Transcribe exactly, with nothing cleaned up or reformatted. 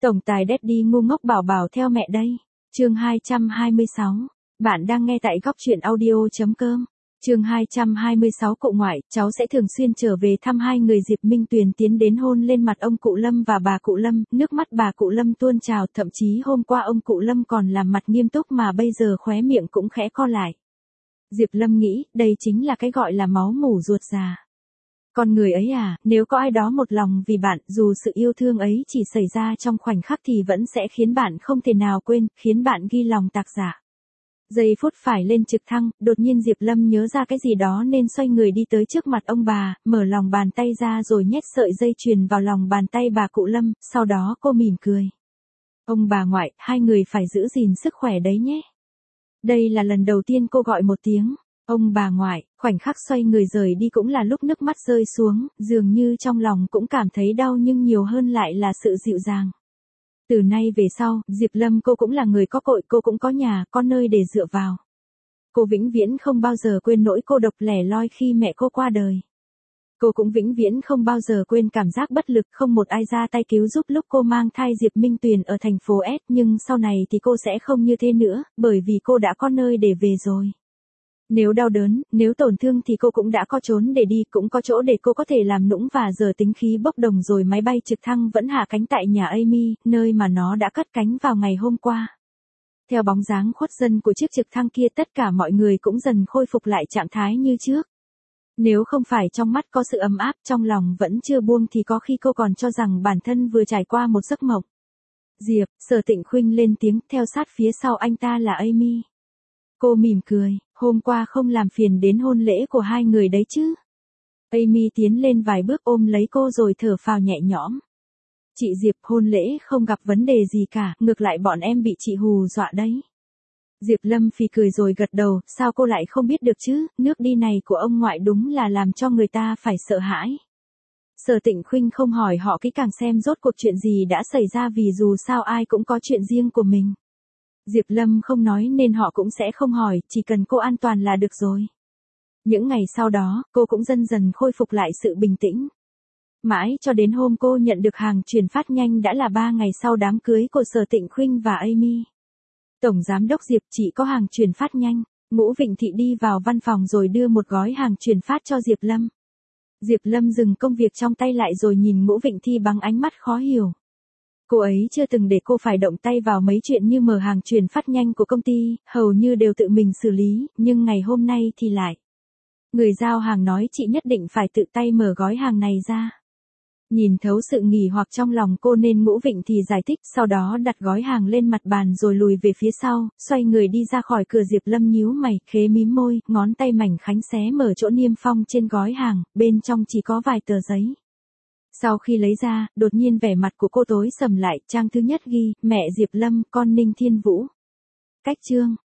Tổng tài Daddy ngu ngốc bảo bảo theo mẹ đây. Chương hai trăm hai mươi sáu. Bạn đang nghe tại góc truyện audio.com. Chương hai trăm hai mươi sáu. Cụ ngoại, cháu sẽ thường xuyên trở về thăm hai người. Diệp Minh Tuyền tiến đến hôn lên mặt ông cụ Lâm và bà cụ Lâm, nước mắt bà cụ Lâm tuôn trào, thậm chí hôm qua ông cụ Lâm còn làm mặt nghiêm túc mà bây giờ khóe miệng cũng khẽ co lại. Diệp Lâm nghĩ, đây chính là cái gọi là máu mủ ruột già. Con người ấy à, nếu có ai đó một lòng vì bạn, dù sự yêu thương ấy chỉ xảy ra trong khoảnh khắc thì vẫn sẽ khiến bạn không thể nào quên, khiến bạn ghi lòng tạc dạ. Giây phút phải lên trực thăng, đột nhiên Diệp Lâm nhớ ra cái gì đó nên xoay người đi tới trước mặt ông bà, mở lòng bàn tay ra rồi nhét sợi dây chuyền vào lòng bàn tay bà cụ Lâm, sau đó cô mỉm cười. Ông bà ngoại, hai người phải giữ gìn sức khỏe đấy nhé. Đây là lần đầu tiên cô gọi một tiếng ông bà ngoại, khoảnh khắc xoay người rời đi cũng là lúc nước mắt rơi xuống, dường như trong lòng cũng cảm thấy đau nhưng nhiều hơn lại là sự dịu dàng. Từ nay về sau, Diệp Lâm cô cũng là người có cội, cô cũng có nhà, có nơi để dựa vào. Cô vĩnh viễn không bao giờ quên nỗi cô độc lẻ loi khi mẹ cô qua đời. Cô cũng vĩnh viễn không bao giờ quên cảm giác bất lực không một ai ra tay cứu giúp lúc cô mang thai Diệp Minh Tuyền ở thành phố S, nhưng sau này thì cô sẽ không như thế nữa, bởi vì cô đã có nơi để về rồi. Nếu đau đớn, nếu tổn thương thì cô cũng đã có trốn để đi, cũng có chỗ để cô có thể làm nũng và giờ tính khí bốc đồng. Rồi máy bay trực thăng vẫn hạ cánh tại nhà Amy, nơi mà nó đã cất cánh vào ngày hôm qua. Theo bóng dáng khuất dần của chiếc trực thăng kia, tất cả mọi người cũng dần khôi phục lại trạng thái như trước. Nếu không phải trong mắt có sự ấm áp, trong lòng vẫn chưa buông thì có khi cô còn cho rằng bản thân vừa trải qua một giấc mộng. Diệp, Sở Tịnh Khuynh lên tiếng, theo sát phía sau anh ta là Amy. Cô mỉm cười, hôm qua không làm phiền đến hôn lễ của hai người đấy chứ. Amy tiến lên vài bước ôm lấy cô rồi thở phào nhẹ nhõm. Chị Diệp, hôn lễ không gặp vấn đề gì cả, ngược lại bọn em bị chị hù dọa đấy. Diệp Lâm phì cười rồi gật đầu, sao cô lại không biết được chứ, nước đi này của ông ngoại đúng là làm cho người ta phải sợ hãi. Sở Tịnh Khuynh không hỏi họ kỹ càng xem rốt cuộc chuyện gì đã xảy ra vì dù sao ai cũng có chuyện riêng của mình. Diệp Lâm không nói nên họ cũng sẽ không hỏi, chỉ cần cô an toàn là được rồi. Những ngày sau đó, cô cũng dần dần khôi phục lại sự bình tĩnh. Mãi cho đến hôm cô nhận được hàng chuyển phát nhanh đã là ba ngày sau đám cưới của Sở Tịnh Khuynh và Amy. Tổng giám đốc Diệp, chỉ có hàng chuyển phát nhanh. Ngũ Vịnh Thị đi vào văn phòng rồi đưa một gói hàng chuyển phát cho Diệp Lâm. Diệp Lâm dừng công việc trong tay lại rồi nhìn Ngũ Vịnh Thị bằng ánh mắt khó hiểu. Cô ấy chưa từng để cô phải động tay vào mấy chuyện như mở hàng chuyển phát nhanh của công ty, hầu như đều tự mình xử lý, nhưng ngày hôm nay thì lại. Người giao hàng nói chị nhất định phải tự tay mở gói hàng này ra. Nhìn thấu sự nghỉ hoặc trong lòng cô nên Ngũ Vịnh thì giải thích, sau đó đặt gói hàng lên mặt bàn rồi lùi về phía sau, xoay người đi ra khỏi cửa. Diệp Lâm nhíu mày, khế mím môi, ngón tay mảnh khảnh xé mở chỗ niêm phong trên gói hàng, bên trong chỉ có vài tờ giấy. Sau khi lấy ra, đột nhiên vẻ mặt của cô tối sầm lại, trang thứ nhất ghi, mẹ Diệp Lâm, con Ninh Thiên Vũ. Cách chương.